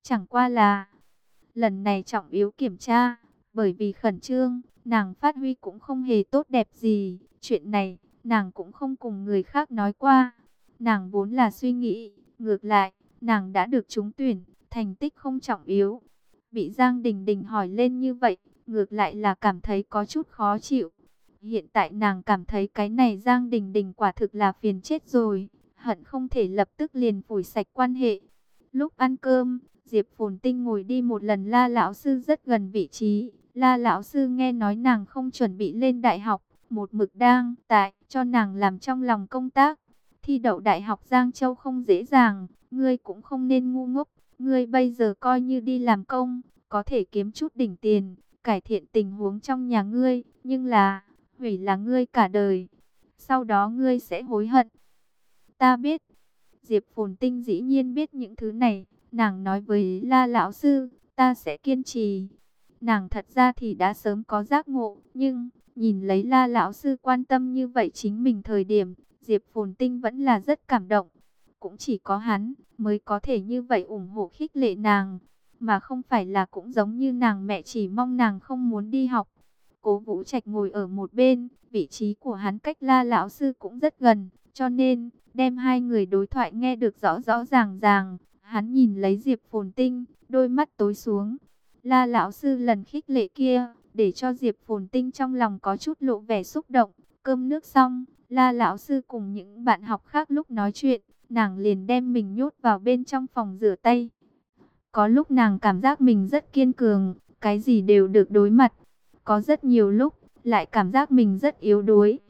Chẳng qua là lần này trọng yếu kiểm tra, bởi vì khẩn trương, nàng phát huy cũng không hề tốt đẹp gì. Chuyện này, nàng cũng không cùng người khác nói qua. Nàng vốn là suy nghĩ, ngược lại, nàng đã được trúng tuyển, thành tích không trọng yếu. Bị Giang Đình Đình hỏi lên như vậy, ngược lại là cảm thấy có chút khó chịu. Hiện tại nàng cảm thấy cái này Giang Đình Đình quả thực là phiền chết rồi, hận không thể lập tức liền phủi sạch quan hệ. Lúc ăn cơm, Diệp Phồn Tinh ngồi đi một lần La lão sư rất gần vị trí. La lão sư nghe nói nàng không chuẩn bị lên đại học, một mực đang tại cho nàng làm trong lòng công tác. Thi đậu đại học Giang Châu không dễ dàng, ngươi cũng không nên ngu ngốc, ngươi bây giờ coi như đi làm công, có thể kiếm chút đỉnh tiền, cải thiện tình huống trong nhà ngươi, nhưng là hủy là ngươi cả đời. Sau đó ngươi sẽ hối hận. Ta biết. Diệp Phồn Tinh dĩ nhiên biết những thứ này. Nàng nói với La lão sư, ta sẽ kiên trì. Nàng thật ra thì đã sớm có giác ngộ, nhưng nhìn lấy La lão sư quan tâm như vậy chính mình thời điểm, Diệp Phồn Tinh vẫn là rất cảm động. Cũng chỉ có hắn mới có thể như vậy ủng hộ khích lệ nàng, mà không phải là cũng giống như nàng mẹ chỉ mong nàng không muốn đi học. Cố Vũ Trạch ngồi ở một bên, vị trí của hắn cách La lão sư cũng rất gần, cho nên đem hai người đối thoại nghe được rõ rõ ràng ràng. Hắn nhìn lấy Diệp Phồn Tinh, đôi mắt tối xuống. La lão sư lần khích lệ kia, để cho Diệp Phồn Tinh trong lòng có chút lộ vẻ xúc động. Cơm nước xong, La lão sư cùng những bạn học khác lúc nói chuyện, nàng liền đem mình nhốt vào bên trong phòng rửa tay. Có lúc nàng cảm giác mình rất kiên cường, cái gì đều được đối mặt. Có rất nhiều lúc, lại cảm giác mình rất yếu đuối.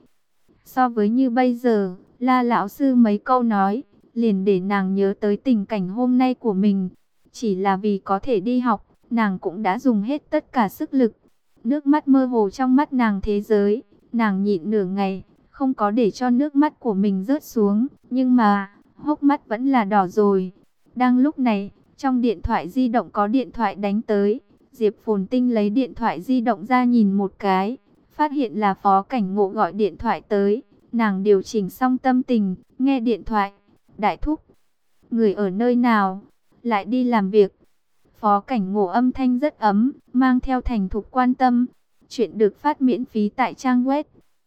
So với như bây giờ, La lão sư mấy câu nói, liền để nàng nhớ tới tình cảnh hôm nay của mình. Chỉ là vì có thể đi học, nàng cũng đã dùng hết tất cả sức lực. Nước mắt mơ hồ trong mắt nàng thế giới, nàng nhịn nửa ngày, không có để cho nước mắt của mình rớt xuống. Nhưng mà, hốc mắt vẫn là đỏ rồi. Đang lúc này, trong điện thoại di động có điện thoại đánh tới. Diệp Phồn Tinh lấy điện thoại di động ra nhìn một cái, phát hiện là Phó Cảnh Ngộ gọi điện thoại tới. Nàng điều chỉnh xong tâm tình, nghe điện thoại. Đại thúc, người ở nơi nào? Lại đi làm việc. Phó Cảnh Ngộ âm thanh rất ấm, mang theo thành thục quan tâm. Chuyện được phát miễn phí tại trang web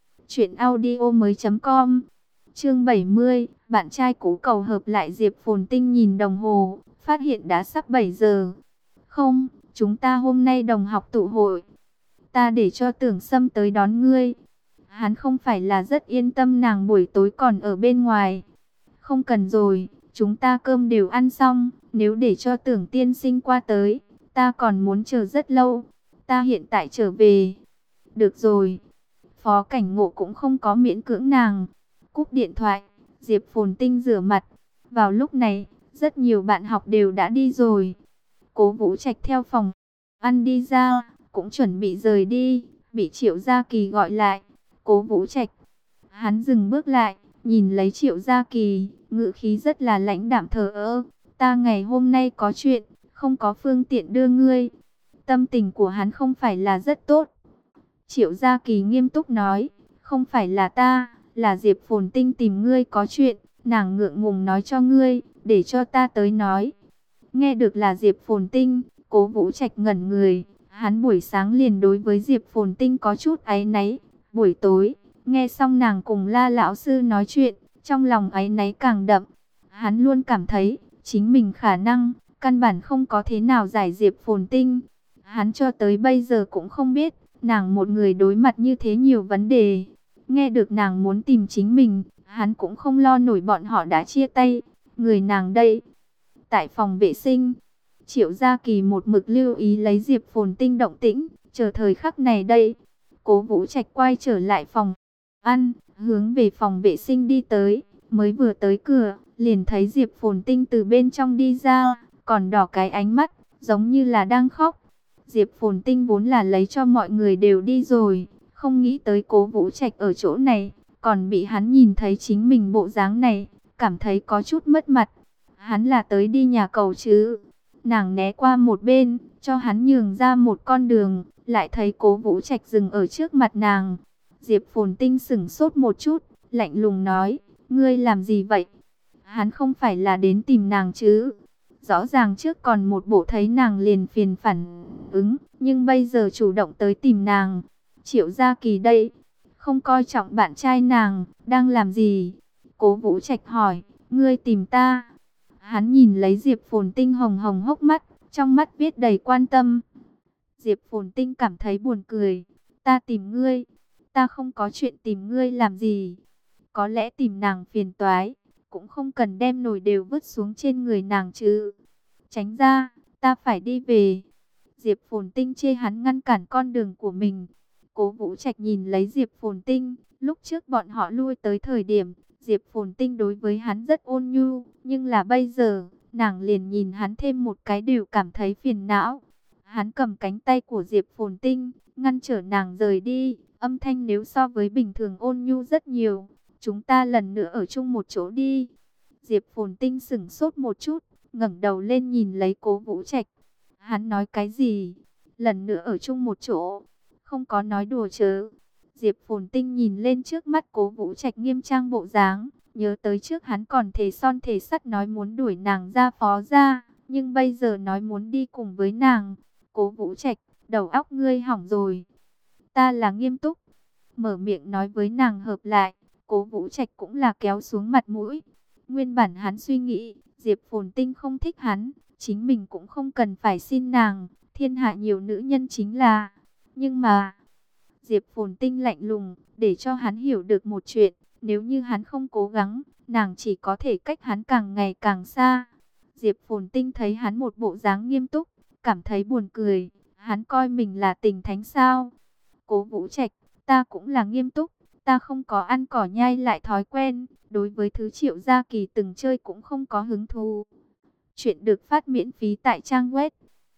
truyệnaudiomoi.com. Chương 70, bạn trai cũ cầu hợp lại. Diệp Phồn Tinh nhìn đồng hồ, phát hiện đã sắp 7 giờ. Không, chúng ta hôm nay đồng học tụ hội. Ta để cho Tưởng Sâm tới đón ngươi. Hắn không phải là rất yên tâm nàng buổi tối còn ở bên ngoài. Không cần rồi, chúng ta cơm đều ăn xong. Nếu để cho Tưởng tiên sinh qua tới, ta còn muốn chờ rất lâu. Ta hiện tại trở về. Được rồi. Phó Cảnh Ngộ cũng không có miễn cưỡng nàng. Cúp điện thoại, Diệp Phồn Tinh rửa mặt. Vào lúc này, rất nhiều bạn học đều đã đi rồi. Cố Vũ Trạch theo phòng ăn đi ra, cũng chuẩn bị rời đi, bị Triệu Gia Kỳ gọi lại. Cố Vũ Trạch. Hắn dừng bước lại, nhìn lấy Triệu Gia Kỳ, ngữ khí rất là lãnh đạm thờ ơ. Ta ngày hôm nay có chuyện, không có phương tiện đưa ngươi. Tâm tình của hắn không phải là rất tốt. Triệu Gia Kỳ nghiêm túc nói, không phải là ta, là Diệp Phồn Tinh tìm ngươi có chuyện, nàng ngượng ngùng nói cho ngươi, để cho ta tới nói. Nghe được là Diệp Phồn Tinh, Cố Vũ Trạch ngẩn người, hắn buổi sáng liền đối với Diệp Phồn Tinh có chút áy náy, buổi tối, nghe xong nàng cùng La lão sư nói chuyện, trong lòng áy náy càng đậm. Hắn luôn cảm thấy, chính mình khả năng, căn bản không có thế nào giải Diệp Phồn Tinh. Hắn cho tới bây giờ cũng không biết, nàng một người đối mặt như thế nhiều vấn đề. Nghe được nàng muốn tìm chính mình, hắn cũng không lo nổi bọn họ đã chia tay. Người nàng đây. Tại phòng vệ sinh, Triệu Gia Kỳ một mực lưu ý lấy Diệp Phồn Tinh động tĩnh, chờ thời khắc này đây. Cố Vũ Trạch quay trở lại phòng ăn, hướng về phòng vệ sinh đi tới. Mới vừa tới cửa, liền thấy Diệp Phồn Tinh từ bên trong đi ra, còn đỏ cái ánh mắt, giống như là đang khóc. Diệp Phồn Tinh vốn là lấy cho mọi người đều đi rồi, không nghĩ tới Cố Vũ Trạch ở chỗ này, còn bị hắn nhìn thấy chính mình bộ dáng này, cảm thấy có chút mất mặt. Hắn là tới đi nhà cầu chứ? Nàng né qua một bên, cho hắn nhường ra một con đường, lại thấy Cố Vũ Trạch dừng ở trước mặt nàng. Diệp Phồn Tinh sững sốt một chút, lạnh lùng nói, ngươi làm gì vậy? Hắn không phải là đến tìm nàng chứ? Rõ ràng trước còn một bộ thấy nàng liền phiền phản ứng, nhưng bây giờ chủ động tới tìm nàng. Triệu Gia Kỳ đây, không coi trọng bạn trai nàng, đang làm gì? Cố Vũ Trạch hỏi, ngươi tìm ta? Hắn nhìn lấy Diệp Phồn Tinh hồng hồng hốc mắt, trong mắt viết đầy quan tâm. Diệp Phồn Tinh cảm thấy buồn cười, ta tìm ngươi, ta không có chuyện tìm ngươi làm gì. Có lẽ tìm nàng phiền toái, cũng không cần đem nồi đều vứt xuống trên người nàng chứ. Tránh ra, ta phải đi về. Diệp Phồn Tinh chê hắn ngăn cản con đường của mình. Cố Vũ Trạch nhìn lấy Diệp Phồn Tinh, lúc trước bọn họ lui tới thời điểm, Diệp Phồn Tinh đối với hắn rất ôn nhu, nhưng là bây giờ, nàng liền nhìn hắn thêm một cái đều cảm thấy phiền não. Hắn cầm cánh tay của Diệp Phồn Tinh, ngăn trở nàng rời đi, âm thanh nếu so với bình thường ôn nhu rất nhiều. Chúng ta lần nữa ở chung một chỗ đi. Diệp Phồn Tinh sững sốt một chút, ngẩng đầu lên nhìn lấy Cố Vũ Trạch. Hắn nói cái gì? Lần nữa ở chung một chỗ? Không có nói đùa chứ? Diệp Phồn Tinh nhìn lên trước mắt Cố Vũ Trạch nghiêm trang bộ dáng, nhớ tới trước hắn còn thề son thề sắt nói muốn đuổi nàng ra Phó gia, nhưng bây giờ nói muốn đi cùng với nàng. Cố Vũ Trạch, đầu óc ngươi hỏng rồi. Ta là nghiêm túc. Mở miệng nói với nàng hợp lại, Cố Vũ Trạch cũng là kéo xuống mặt mũi. Nguyên bản hắn suy nghĩ, Diệp Phồn Tinh không thích hắn, chính mình cũng không cần phải xin nàng, thiên hạ nhiều nữ nhân chính là. Nhưng mà, Diệp Phồn Tinh lạnh lùng, để cho hắn hiểu được một chuyện, nếu như hắn không cố gắng, nàng chỉ có thể cách hắn càng ngày càng xa. Diệp Phồn Tinh thấy hắn một bộ dáng nghiêm túc, cảm thấy buồn cười, hắn coi mình là tình thánh sao? Cố Vũ Trạch, ta cũng là nghiêm túc, ta không có ăn cỏ nhai lại thói quen, đối với thứ Triệu Gia Kỳ từng chơi cũng không có hứng thú. Chuyện được phát miễn phí tại trang web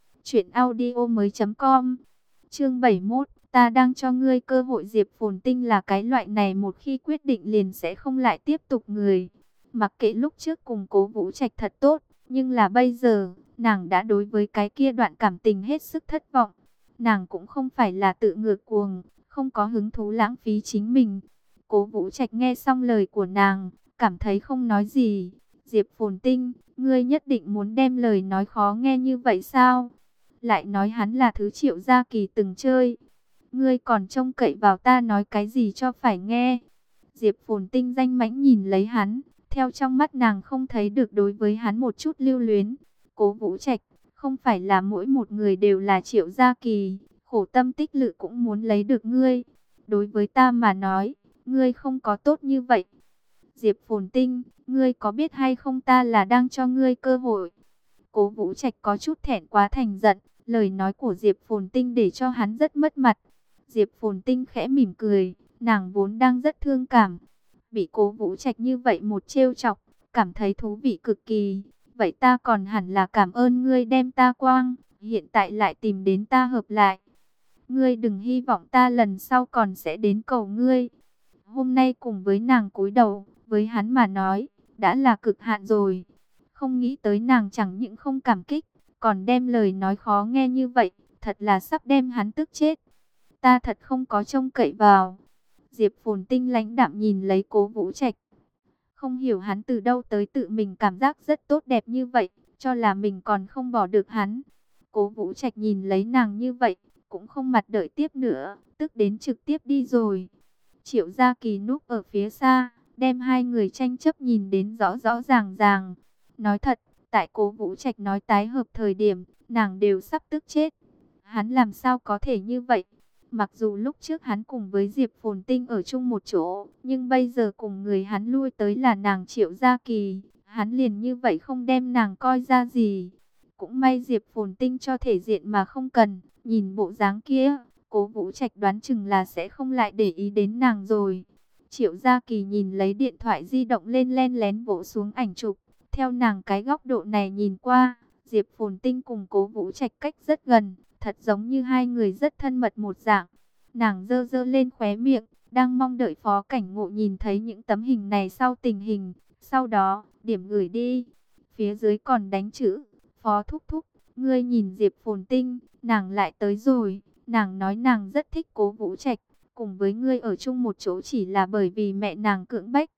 truyệnaudiomoi.com. Chương 71, ta đang cho ngươi cơ hội. Diệp Phồn Tinh là cái loại này một khi quyết định liền sẽ không lại tiếp tục người. Mặc kệ lúc trước cùng Cố Vũ Trạch thật tốt, nhưng là bây giờ, nàng đã đối với cái kia đoạn cảm tình hết sức thất vọng. Nàng cũng không phải là tự ngược cuồng, không có hứng thú lãng phí chính mình. Cố Vũ Trạch nghe xong lời của nàng, cảm thấy không nói gì. Diệp Phồn Tinh, ngươi nhất định muốn đem lời nói khó nghe như vậy sao? Lại nói hắn là thứ Triệu Gia Kỳ từng chơi. Ngươi còn trông cậy vào ta nói cái gì cho phải nghe? Diệp Phồn Tinh danh mãnh nhìn lấy hắn, theo trong mắt nàng không thấy được đối với hắn một chút lưu luyến. Cố Vũ Trạch, không phải là mỗi một người đều là Triệu Gia Kỳ, khổ tâm tích lự cũng muốn lấy được ngươi. Đối với ta mà nói, ngươi không có tốt như vậy. Diệp Phồn Tinh, ngươi có biết hay không ta là đang cho ngươi cơ hội. Cố Vũ Trạch có chút thẹn quá thành giận, lời nói của Diệp Phồn Tinh để cho hắn rất mất mặt. Diệp Phồn Tinh khẽ mỉm cười, nàng vốn đang rất thương cảm. Bị Cố Vũ Trạch như vậy một trêu chọc, cảm thấy thú vị cực kỳ. Vậy ta còn hẳn là cảm ơn ngươi đem ta quang, hiện tại lại tìm đến ta hợp lại. Ngươi đừng hy vọng ta lần sau còn sẽ đến cầu ngươi. Hôm nay cùng với nàng cúi đầu, với hắn mà nói, đã là cực hạn rồi. Không nghĩ tới nàng chẳng những không cảm kích, còn đem lời nói khó nghe như vậy, thật là sắp đem hắn tức chết. Ta thật không có trông cậy vào. Diệp Phồn Tinh lãnh đạm nhìn lấy Cố Vũ Trạch. Không hiểu hắn từ đâu tới tự mình cảm giác rất tốt đẹp như vậy, cho là mình còn không bỏ được hắn. Cố Vũ Trạch nhìn lấy nàng như vậy, cũng không mặt đợi tiếp nữa, tức đến trực tiếp đi rồi. Triệu Gia Kỳ núp ở phía xa, đem hai người tranh chấp nhìn đến rõ rõ ràng ràng. Nói thật, tại Cố Vũ Trạch nói tái hợp thời điểm, nàng đều sắp tức chết. Hắn làm sao có thể như vậy? Mặc dù lúc trước hắn cùng với Diệp Phồn Tinh ở chung một chỗ, nhưng bây giờ cùng người hắn lui tới là nàng Triệu Gia Kỳ. Hắn liền như vậy không đem nàng coi ra gì. Cũng may Diệp Phồn Tinh cho thể diện mà không cần, nhìn bộ dáng kia, Cố Vũ Trạch đoán chừng là sẽ không lại để ý đến nàng rồi. Triệu Gia Kỳ nhìn lấy điện thoại di động lên len lén vỗ xuống ảnh chụp. Theo nàng cái góc độ này nhìn qua, Diệp Phồn Tinh cùng Cố Vũ Trạch cách rất gần, thật giống như hai người rất thân mật một dạng. Nàng giơ giơ lên khóe miệng, đang mong đợi Phó Cảnh Ngộ nhìn thấy những tấm hình này sau tình hình. Sau đó, điểm gửi đi. Phía dưới còn đánh chữ, Phó Thúc Thúc, ngươi nhìn Diệp Phồn Tinh, nàng lại tới rồi. Nàng nói nàng rất thích Cố Vũ Trạch, cùng với ngươi ở chung một chỗ chỉ là bởi vì mẹ nàng cưỡng bách.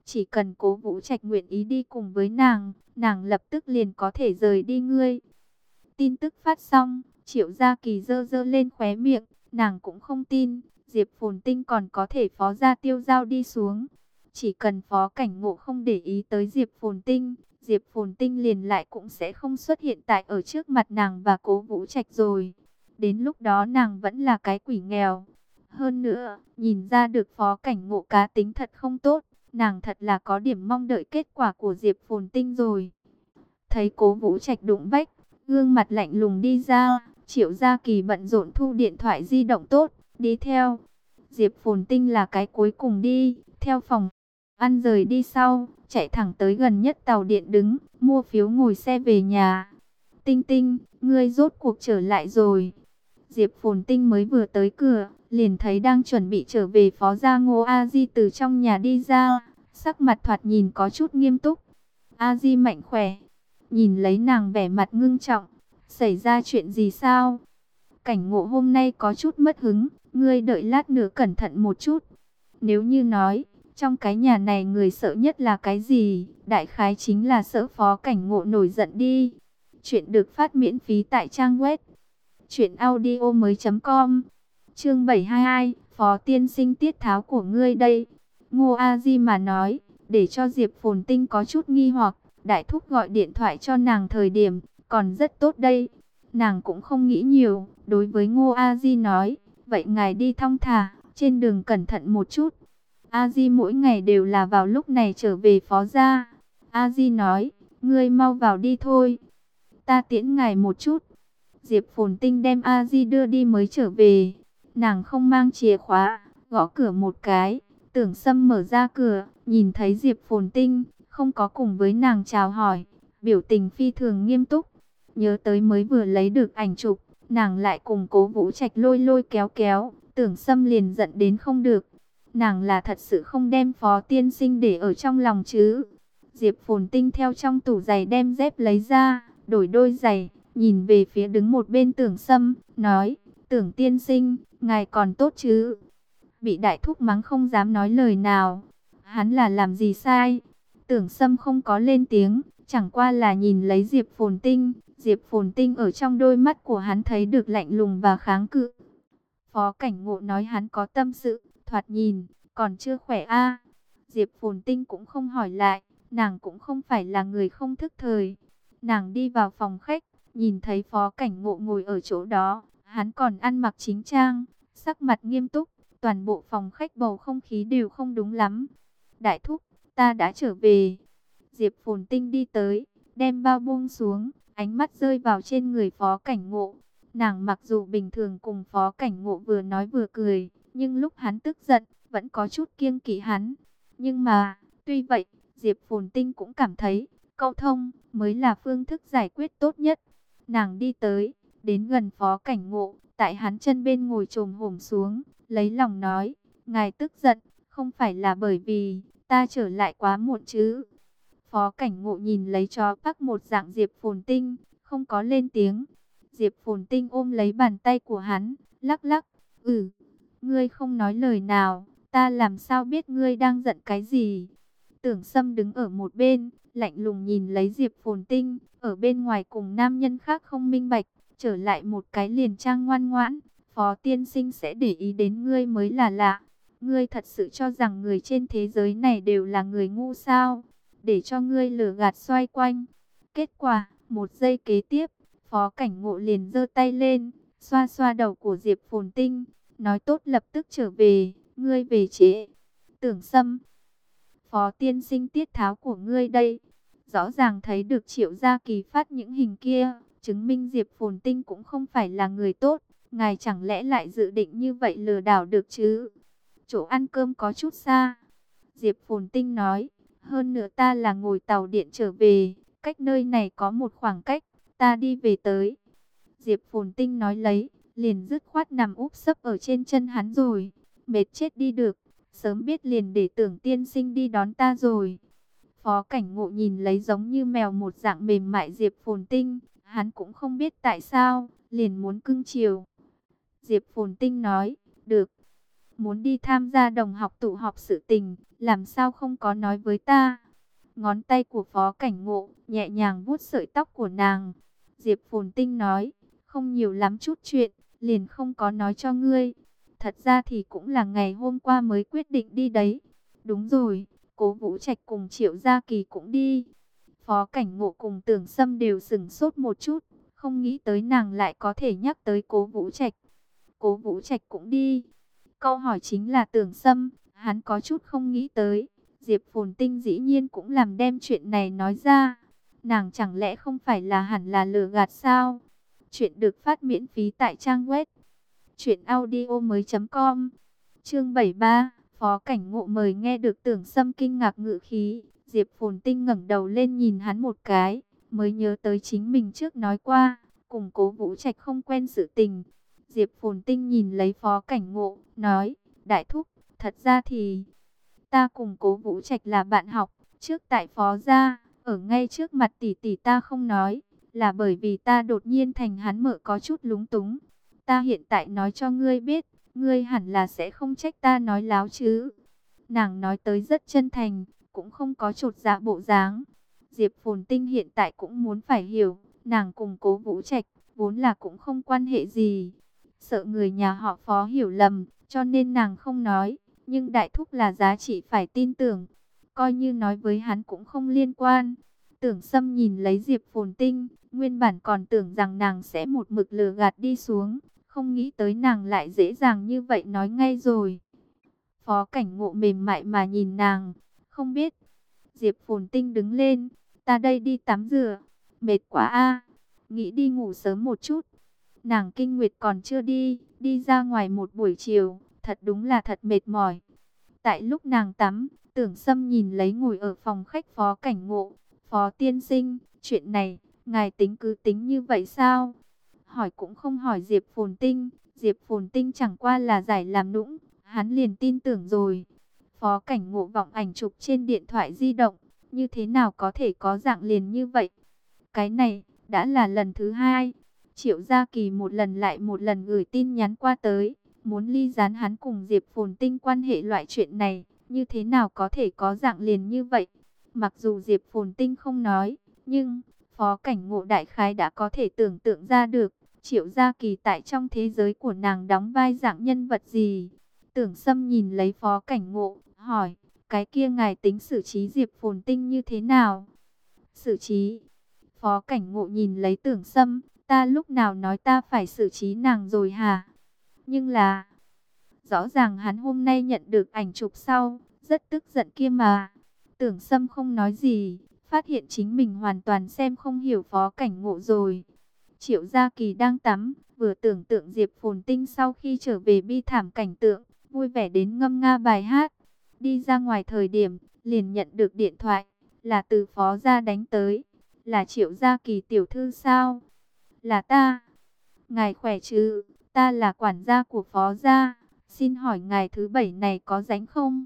Chỉ cần Cố Vũ Trạch nguyện ý đi cùng với nàng lập tức liền có thể rời đi ngươi. Tin tức phát xong, Triệu Gia Kỳ giơ giơ lên khóe miệng, nàng cũng không tin, Diệp Phồn Tinh còn có thể phó gia Tiêu Giao đi xuống. Chỉ cần Phó Cảnh Ngộ không để ý tới Diệp Phồn Tinh liền lại cũng sẽ không xuất hiện tại ở trước mặt nàng và Cố Vũ Trạch rồi. Đến lúc đó nàng vẫn là cái quỷ nghèo. Hơn nữa, nhìn ra được Phó Cảnh Ngộ cá tính thật không tốt, nàng thật là có điểm mong đợi kết quả của Diệp Phồn Tinh rồi. Thấy Cố Vũ Trạch đụng vách, gương mặt lạnh lùng đi ra, Triệu Gia Kỳ bận rộn thu điện thoại di động tốt, đi theo. Diệp Phồn Tinh là cái cuối cùng đi, theo phòng ăn rời đi sau, chạy thẳng tới gần nhất tàu điện đứng, mua phiếu ngồi xe về nhà. Tinh Tinh, ngươi rốt cuộc trở lại rồi. Diệp Phồn Tinh mới vừa tới cửa, liền thấy đang chuẩn bị trở về Phó gia Ngô A Di từ trong nhà đi ra, sắc mặt thoạt nhìn có chút nghiêm túc. A Di mạnh khỏe. Nhìn lấy nàng vẻ mặt ngưng trọng, xảy ra chuyện gì sao? Cảnh Ngộ hôm nay có chút mất hứng, ngươi đợi lát nữa cẩn thận một chút. Nếu như nói, trong cái nhà này người sợ nhất là cái gì? Đại khái chính là sợ Phó Cảnh Ngộ nổi giận đi. Chuyện được phát miễn phí tại trang web truyệnaudiomoi.com. Chương 722, Phó tiên sinh tiết tháo của ngươi đây. Ngô A Di mà nói, để cho Diệp Phồn Tinh có chút nghi hoặc. Đại thúc gọi điện thoại cho nàng thời điểm, còn rất tốt đây. Nàng cũng không nghĩ nhiều, đối với Ngô A Di nói, vậy ngài đi thong thả, trên đường cẩn thận một chút. A Di mỗi ngày đều là vào lúc này trở về Phó gia. A Di nói, ngươi mau vào đi thôi. Ta tiễn ngài một chút. Diệp Phồn Tinh đem A Di đưa đi mới trở về. Nàng không mang chìa khóa, gõ cửa một cái. Tưởng Sâm mở ra cửa, nhìn thấy Diệp Phồn Tinh, không có cùng với nàng chào hỏi, biểu tình phi thường nghiêm túc. Nhớ tới mới vừa lấy được ảnh chụp, nàng lại cùng Cố Vũ Trạch lôi lôi kéo kéo, Tưởng Sâm liền giận đến không được. Nàng là thật sự không đem Phó tiên sinh để ở trong lòng chứ. Diệp Phồn Tinh theo trong tủ giày đem dép lấy ra, đổi đôi giày, nhìn về phía đứng một bên Tưởng Sâm, nói, Tưởng tiên sinh, ngài còn tốt chứ? Bị đại thúc mắng không dám nói lời nào. Hắn là làm gì sai? Tưởng Sâm không có lên tiếng, chẳng qua là nhìn lấy Diệp Phồn Tinh. Diệp Phồn Tinh ở trong đôi mắt của hắn thấy được lạnh lùng và kháng cự. Phó Cảnh Ngộ nói hắn có tâm sự, thoạt nhìn, còn chưa khỏe a. Diệp Phồn Tinh cũng không hỏi lại, nàng cũng không phải là người không thức thời. Nàng đi vào phòng khách, nhìn thấy Phó Cảnh Ngộ ngồi ở chỗ đó, hắn còn ăn mặc chính trang, sắc mặt nghiêm túc, toàn bộ phòng khách bầu không khí đều không đúng lắm. Đại thúc, ta đã trở về. Diệp Phồn Tinh đi tới, đem bao buông xuống, ánh mắt rơi vào trên người Phó Cảnh Ngộ. Nàng mặc dù bình thường cùng Phó Cảnh Ngộ vừa nói vừa cười, nhưng lúc hắn tức giận, vẫn có chút kiêng kỵ hắn. Nhưng mà, tuy vậy, Diệp Phồn Tinh cũng cảm thấy, câu thông mới là phương thức giải quyết tốt nhất. Nàng đi tới, đến gần Phó Cảnh Ngộ, tại hắn chân bên ngồi chồm hổm xuống, lấy lòng nói, ngài tức giận, không phải là bởi vì ta trở lại quá muộn chứ? Phó Cảnh Ngộ nhìn lấy chó bắc một dạng Diệp Phồn Tinh, không có lên tiếng. Diệp Phồn Tinh ôm lấy bàn tay của hắn, lắc lắc, ngươi không nói lời nào, ta làm sao biết ngươi đang giận cái gì? Tưởng Sâm đứng ở một bên, lạnh lùng nhìn lấy Diệp Phồn Tinh, ở bên ngoài cùng nam nhân khác không minh bạch, trở lại một cái liền trang ngoan ngoãn. Phó tiên sinh sẽ để ý đến ngươi mới là lạ. Ngươi thật sự cho rằng người trên thế giới này đều là người ngu sao? Để cho ngươi lừa gạt xoay quanh. Kết quả, một giây kế tiếp, Phó Cảnh Ngộ liền giơ tay lên, xoa xoa đầu của Diệp Phồn Tinh, nói tốt lập tức trở về, ngươi về trễ. Tưởng Sâm, Phó tiên sinh tiết tháo của ngươi đây. Rõ ràng thấy được Triệu Gia Kỳ phát những hình kia, chứng minh Diệp Phồn Tinh cũng không phải là người tốt. Ngài chẳng lẽ lại dự định như vậy lừa đảo được chứ? Chỗ ăn cơm có chút xa. Diệp Phồn Tinh nói, hơn nữa ta là ngồi tàu điện trở về, cách nơi này có một khoảng cách, ta đi về tới. Diệp Phồn Tinh nói lấy, liền dứt khoát nằm úp sấp ở trên chân hắn rồi. Mệt chết đi được, sớm biết liền để Tưởng tiên sinh đi đón ta rồi. Phó Cảnh Ngộ nhìn lấy giống như mèo một dạng mềm mại Diệp Phồn Tinh, hắn cũng không biết tại sao, liền muốn cưng chiều. Diệp Phồn Tinh nói, được. muốn đi tham gia đồng học tụ họp sự tình, làm sao không có nói với ta. Ngón tay của Phó Cảnh Ngộ nhẹ nhàng vuốt sợi tóc của nàng. Diệp Phồn Tinh nói, không nhiều lắm chút chuyện, liền không có nói cho ngươi. Thật ra thì cũng là ngày hôm qua mới quyết định đi đấy. Đúng rồi, Cố Vũ Trạch cùng Triệu Gia Kỳ cũng đi. Phó Cảnh Ngộ cùng Tưởng Sâm đều sửng sốt một chút, không nghĩ tới nàng lại có thể nhắc tới Cố Vũ Trạch. Cố Vũ Trạch cũng đi. Câu hỏi chính là Tưởng Sâm, hắn có chút không nghĩ tới. Diệp Phồn Tinh dĩ nhiên cũng làm đem chuyện này nói ra. Nàng chẳng lẽ không phải là hẳn là lừa gạt sao? Chuyện được phát miễn phí tại trang web truyệnaudiomoi.com. Chương 73, Phó Cảnh Ngộ mời. Nghe được Tưởng Sâm kinh ngạc ngữ khí, Diệp Phồn Tinh ngẩng đầu lên nhìn hắn một cái, mới nhớ tới chính mình trước nói qua, cùng Cố Vũ Trạch không quen sự tình. Diệp Phồn Tinh nhìn lấy Phó Cảnh Ngộ, nói, đại thúc, thật ra thì ta cùng Cố Vũ Trạch là bạn học, trước tại Phó gia, ở ngay trước mặt tỷ tỷ ta không nói, là bởi vì ta đột nhiên thành hắn mợ có chút lúng túng. Ta hiện tại nói cho ngươi biết, ngươi hẳn là sẽ không trách ta nói láo chứ. Nàng nói tới rất chân thành, cũng không có chột dạ bộ dáng. Diệp Phồn Tinh hiện tại cũng muốn phải hiểu, nàng cùng Cố Vũ Trạch vốn là cũng không quan hệ gì. Sợ người nhà họ Phó hiểu lầm, cho nên nàng không nói. Nhưng đại thúc là giá trị phải tin tưởng, coi như nói với hắn cũng không liên quan. Tưởng Sâm nhìn lấy Diệp Phồn Tinh, nguyên bản còn tưởng rằng nàng sẽ một mực lừa gạt đi xuống, không nghĩ tới nàng lại dễ dàng như vậy nói ngay rồi. Phó Cảnh Ngộ mềm mại mà nhìn nàng, không biết. Diệp Phồn Tinh đứng lên, ta đây đi tắm rửa, mệt quá a, nghĩ đi ngủ sớm một chút. Nàng kinh nguyệt còn chưa đi, đi ra ngoài một buổi chiều, thật đúng là thật mệt mỏi. Tại lúc nàng tắm, Tưởng Sâm nhìn lấy ngồi ở phòng khách Phó Cảnh Ngộ, Phó tiên sinh, chuyện này, ngài tính cứ tính như vậy sao? Hỏi cũng không hỏi Diệp Phồn Tinh, Diệp Phồn Tinh chẳng qua là giải làm nũng, hắn liền tin tưởng rồi. Phó Cảnh Ngộ vọng ảnh chụp trên điện thoại di động, như thế nào có thể có dạng liền như vậy? Cái này, đã là lần thứ hai. Triệu Gia Kỳ một lần lại một lần gửi tin nhắn qua tới, muốn ly gián hắn cùng Diệp Phồn Tinh quan hệ. Loại chuyện này, như thế nào có thể có dạng liền như vậy? Mặc dù Diệp Phồn Tinh không nói, nhưng Phó Cảnh Ngộ đại khái đã có thể tưởng tượng ra được, Triệu Gia Kỳ tại trong thế giới của nàng đóng vai dạng nhân vật gì. Tưởng Sâm nhìn lấy Phó Cảnh Ngộ, hỏi, cái kia ngài tính xử trí Diệp Phồn Tinh như thế nào? Xử trí? Phó Cảnh Ngộ nhìn lấy Tưởng Sâm, ta lúc nào nói ta phải xử trí nàng rồi hả? Nhưng là, rõ ràng hắn hôm nay nhận được ảnh chụp sau, rất tức giận kia mà. Tưởng Sâm không nói gì, phát hiện chính mình hoàn toàn xem không hiểu Phó Cảnh Ngộ rồi. Triệu Gia Kỳ đang tắm, vừa tưởng tượng Diệp Phồn Tinh sau khi trở về bi thảm cảnh tượng, vui vẻ đến ngâm nga bài hát. Đi ra ngoài thời điểm, liền nhận được điện thoại, là từ Phó gia đánh tới. Là Triệu Gia Kỳ tiểu thư sao? Là ta. Ngài khỏe chứ? Ta là quản gia của Phó gia. Xin hỏi ngài thứ bảy này có rảnh không?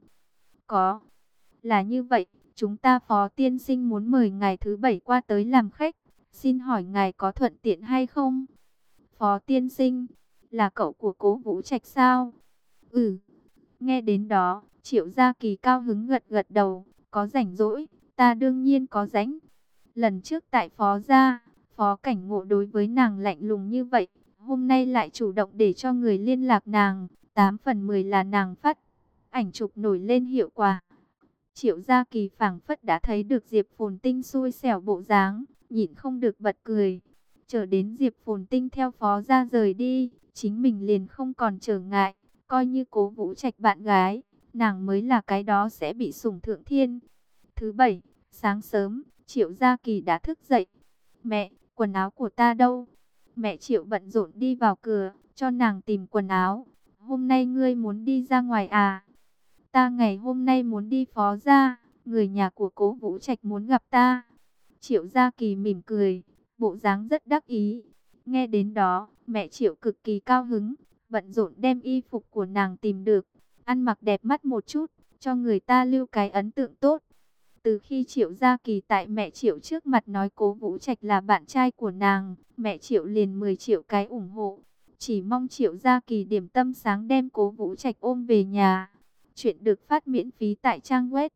Có. Là như vậy, chúng ta Phó tiên sinh muốn mời ngài thứ bảy qua tới làm khách. Xin hỏi ngài có thuận tiện hay không? Phó tiên sinh, là cậu của Cố Vũ Trạch sao? Ừ. Nghe đến đó, Triệu Gia Kỳ cao hứng gật gật đầu. Có rảnh rỗi, ta đương nhiên có rảnh. Lần trước tại Phó gia, Phó Cảnh Ngộ đối với nàng lạnh lùng như vậy, hôm nay lại chủ động để cho người liên lạc nàng, 8 phần 10 là nàng phát ảnh chụp nổi lên hiệu quả. Triệu Gia Kỳ phảng phất đã thấy được Diệp Phồn Tinh xui xẻo bộ dáng, nhịn không được bật cười. Chờ đến Diệp Phồn Tinh theo Phó gia rời đi, chính mình liền không còn trở ngại, coi như Cố Vũ Trạch bạn gái, nàng mới là cái đó sẽ bị sủng thượng thiên. Thứ bảy, sáng sớm, Triệu Gia Kỳ đã thức dậy. Mẹ, quần áo của ta đâu? Mẹ Triệu bận rộn đi vào cửa, cho nàng tìm quần áo. Hôm nay ngươi muốn đi ra ngoài à? Ta ngày hôm nay muốn đi Phó gia, người nhà của Cố Vũ Trạch muốn gặp ta. Triệu Gia Kỳ mỉm cười, bộ dáng rất đắc ý. Nghe đến đó, mẹ Triệu cực kỳ cao hứng, bận rộn đem y phục của nàng tìm được, ăn mặc đẹp mắt một chút, cho người ta lưu cái ấn tượng tốt. Từ khi Triệu Gia Kỳ tại mẹ Triệu trước mặt nói Cố Vũ Trạch là bạn trai của nàng, mẹ Triệu liền 10 triệu cái ủng hộ. Chỉ mong Triệu Gia Kỳ điểm tâm sáng đem Cố Vũ Trạch ôm về nhà. Chuyện được phát miễn phí tại trang web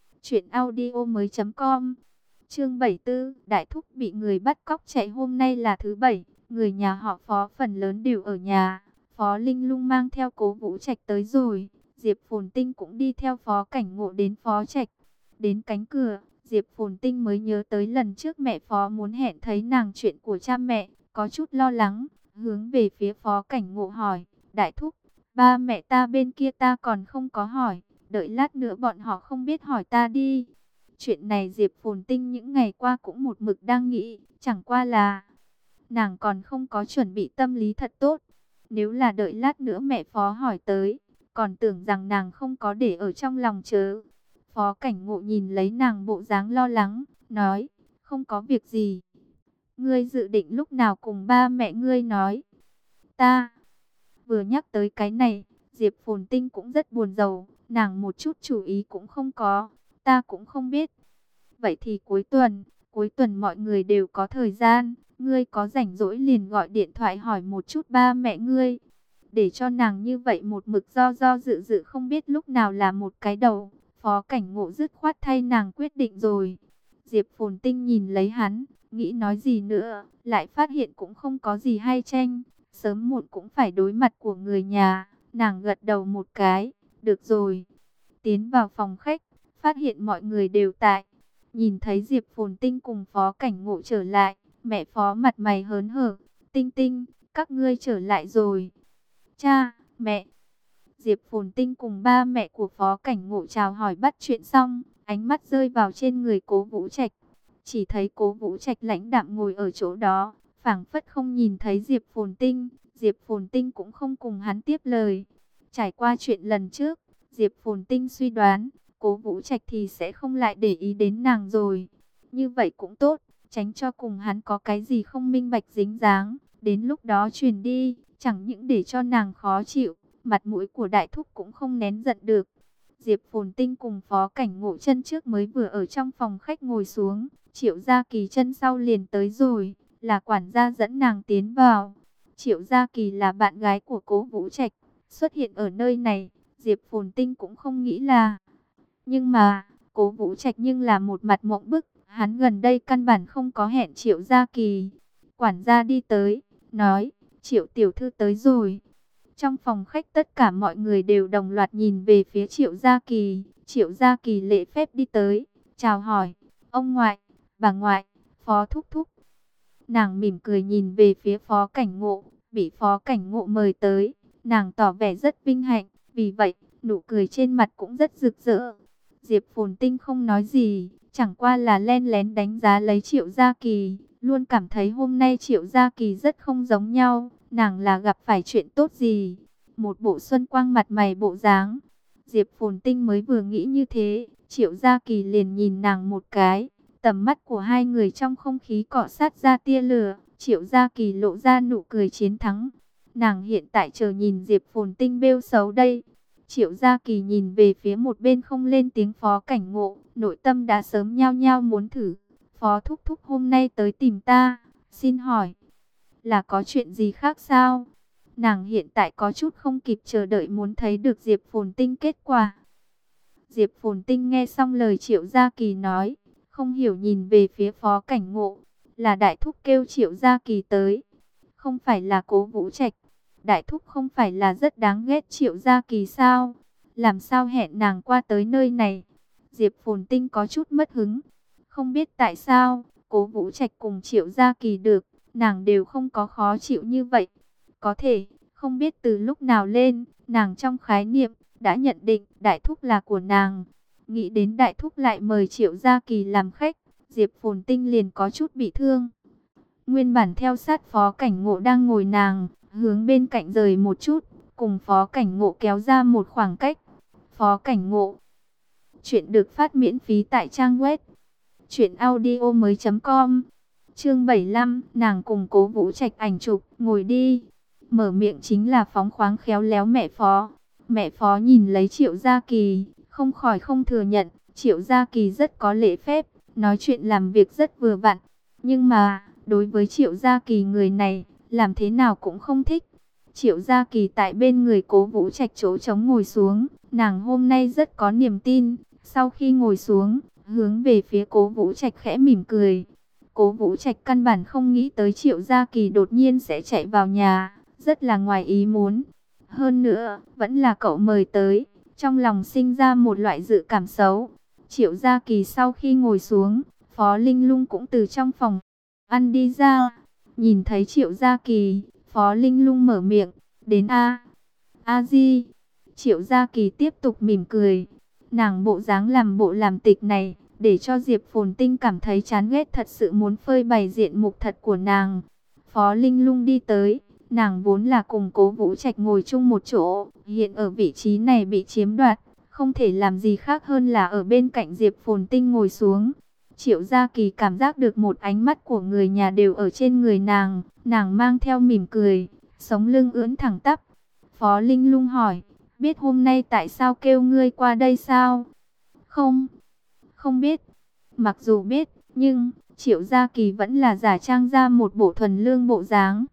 truyệnaudiomoi.com. Chương 74, Đại Thúc bị người bắt cóc chạy. Hôm nay là thứ Bảy, người nhà họ Phó phần lớn đều ở nhà. Phó Linh Lung mang theo Cố Vũ Trạch tới rồi, Diệp Phồn Tinh cũng đi theo Phó Cảnh Ngộ đến Phó Trạch. Đến cánh cửa, Diệp Phồn Tinh mới nhớ tới lần trước mẹ Phó muốn hẹn thấy nàng chuyện của cha mẹ, có chút lo lắng, hướng về phía Phó Cảnh Ngộ hỏi, Đại Thúc, ba mẹ ta bên kia ta còn không có hỏi, đợi lát nữa bọn họ không biết hỏi ta đi. Chuyện này Diệp Phồn Tinh những ngày qua cũng một mực đang nghĩ, chẳng qua là nàng còn không có chuẩn bị tâm lý thật tốt. Nếu là đợi lát nữa mẹ Phó hỏi tới, còn tưởng rằng nàng không có để ở trong lòng chớ. Phó Cảnh Ngộ nhìn lấy nàng bộ dáng lo lắng, nói, không có việc gì. Ngươi dự định lúc nào cùng ba mẹ ngươi nói? Ta vừa nhắc tới cái này, Diệp Phồn Tinh cũng rất buồn rầu, nàng một chút chủ ý cũng không có, ta cũng không biết. Vậy thì cuối tuần mọi người đều có thời gian, ngươi có rảnh rỗi liền gọi điện thoại hỏi một chút ba mẹ ngươi. Để cho nàng như vậy một mực do dự dự không biết lúc nào là một cái đầu, Phó Cảnh Ngộ dứt khoát thay nàng quyết định rồi. Diệp Phồn Tinh nhìn lấy hắn, nghĩ nói gì nữa, lại phát hiện cũng không có gì hay tranh, sớm muộn cũng phải đối mặt của người nhà, nàng gật đầu một cái, được rồi. Tiến vào phòng khách, phát hiện mọi người đều tại, nhìn thấy Diệp Phồn Tinh cùng Phó Cảnh Ngộ trở lại, mẹ Phó mặt mày hớn hở, Tinh Tinh, các ngươi trở lại rồi. Cha, mẹ. Diệp Phồn Tinh cùng ba mẹ của Phó Cảnh Ngộ chào hỏi bắt chuyện xong, ánh mắt rơi vào trên người Cố Vũ Trạch. Chỉ thấy Cố Vũ Trạch lãnh đạm ngồi ở chỗ đó, phảng phất không nhìn thấy Diệp Phồn Tinh. Diệp Phồn Tinh cũng không cùng hắn tiếp lời. Trải qua chuyện lần trước, Diệp Phồn Tinh suy đoán, Cố Vũ Trạch thì sẽ không lại để ý đến nàng rồi. Như vậy cũng tốt, tránh cho cùng hắn có cái gì không minh bạch dính dáng, đến lúc đó truyền đi, chẳng những để cho nàng khó chịu, mặt mũi của Đại Thúc cũng không nén giận được. Diệp Phồn Tinh cùng Phó Cảnh Ngộ chân trước mới vừa ở trong phòng khách ngồi xuống, Triệu Gia Kỳ chân sau liền tới rồi, là quản gia dẫn nàng tiến vào. Triệu Gia Kỳ là bạn gái của Cố Vũ Trạch, xuất hiện ở nơi này, Diệp Phồn Tinh cũng không nghĩ là. Nhưng mà, Cố Vũ Trạch nhưng là một mặt mộng bức, hắn gần đây căn bản không có hẹn Triệu Gia Kỳ. Quản gia đi tới, nói, Triệu tiểu thư tới rồi. Trong phòng khách tất cả mọi người đều đồng loạt nhìn về phía Triệu Gia Kỳ. Triệu Gia Kỳ lễ phép đi tới, chào hỏi, ông ngoại, bà ngoại, Phó thúc thúc. Nàng mỉm cười nhìn về phía Phó Cảnh Ngộ, bị Phó Cảnh Ngộ mời tới, nàng tỏ vẻ rất vinh hạnh, vì vậy, nụ cười trên mặt cũng rất rực rỡ. Diệp Phồn Tinh không nói gì, chẳng qua là len lén đánh giá lấy Triệu Gia Kỳ, luôn cảm thấy hôm nay Triệu Gia Kỳ rất không giống nhau, nàng là gặp phải chuyện tốt gì. Một bộ xuân quang mặt mày bộ dáng. Diệp Phồn Tinh mới vừa nghĩ như thế, Triệu Gia Kỳ liền nhìn nàng một cái, tầm mắt của hai người trong không khí cọ sát ra tia lửa, Triệu Gia Kỳ lộ ra nụ cười chiến thắng. Nàng hiện tại chờ nhìn Diệp Phồn Tinh bêu xấu đây. Triệu Gia Kỳ nhìn về phía một bên không lên tiếng Phó Cảnh Ngộ, nội tâm đã sớm nhao nhao muốn thử. Phó thúc thúc hôm nay tới tìm ta, xin hỏi, là có chuyện gì khác sao? Nàng hiện tại có chút không kịp chờ đợi muốn thấy được Diệp Phồn Tinh kết quả. Diệp Phồn Tinh nghe xong lời Triệu Gia Kỳ nói, không hiểu nhìn về phía Phó Cảnh Ngộ, là Đại Thúc kêu Triệu Gia Kỳ tới, không phải là Cố Vũ Trạch. Đại Thúc không phải là rất đáng ghét Triệu Gia Kỳ sao? Làm sao hẹn nàng qua tới nơi này? Diệp Phồn Tinh có chút mất hứng, không biết tại sao, Cố Vũ Trạch cùng Triệu Gia Kỳ được, nàng đều không có khó chịu như vậy. Có thể, không biết từ lúc nào lên, nàng trong khái niệm, đã nhận định Đại Thúc là của nàng. Nghĩ đến Đại Thúc lại mời Triệu Gia Kỳ làm khách, Diệp Phồn Tinh liền có chút bị thương. Nguyên bản theo sát Phó Cảnh Ngộ đang ngồi nàng, hướng bên cạnh rời một chút, cùng Phó Cảnh Ngộ kéo ra một khoảng cách. Phó Cảnh Ngộ. Chuyện được phát miễn phí tại trang web truyệnaudiomoi.com. Chương 75, nàng cùng Cố Vũ Trạch ảnh chụp, ngồi đi. Mở miệng chính là phóng khoáng khéo léo mẹ Phó. Mẹ Phó nhìn lấy Triệu Gia Kỳ, không khỏi không thừa nhận, Triệu Gia Kỳ rất có lễ phép, nói chuyện làm việc rất vừa vặn. Nhưng mà, đối với Triệu Gia Kỳ người này, làm thế nào cũng không thích. Triệu Gia Kỳ tại bên người Cố Vũ Trạch chỗ trống ngồi xuống, nàng hôm nay rất có niềm tin. Sau khi ngồi xuống, hướng về phía Cố Vũ Trạch khẽ mỉm cười. Cố Vũ Trạch căn bản không nghĩ tới Triệu Gia Kỳ đột nhiên sẽ chạy vào nhà, rất là ngoài ý muốn. Hơn nữa, vẫn là cậu mời tới, trong lòng sinh ra một loại dự cảm xấu. Triệu Gia Kỳ sau khi ngồi xuống, Phó Linh Lung cũng từ trong phòng ăn đi ra. Nhìn thấy Triệu Gia Kỳ, Phó Linh Lung mở miệng, đến A Di. Triệu Gia Kỳ tiếp tục mỉm cười. Nàng bộ dáng làm bộ làm tịch này, để cho Diệp Phồn Tinh cảm thấy chán ghét, thật sự muốn phơi bày diện mục thật của nàng. Phó Linh Lung đi tới, nàng vốn là cùng Cố Vũ Trạch ngồi chung một chỗ, hiện ở vị trí này bị chiếm đoạt, không thể làm gì khác hơn là ở bên cạnh Diệp Phồn Tinh ngồi xuống. Triệu Gia Kỳ cảm giác được một ánh mắt của người nhà đều ở trên người nàng, nàng mang theo mỉm cười, sống lưng ưỡn thẳng tắp. Phó Linh Lung hỏi, biết hôm nay tại sao kêu ngươi qua đây sao? Không, không biết. Mặc dù biết, nhưng Triệu Gia Kỳ vẫn là giả trang ra một bộ thuần lương bộ dáng.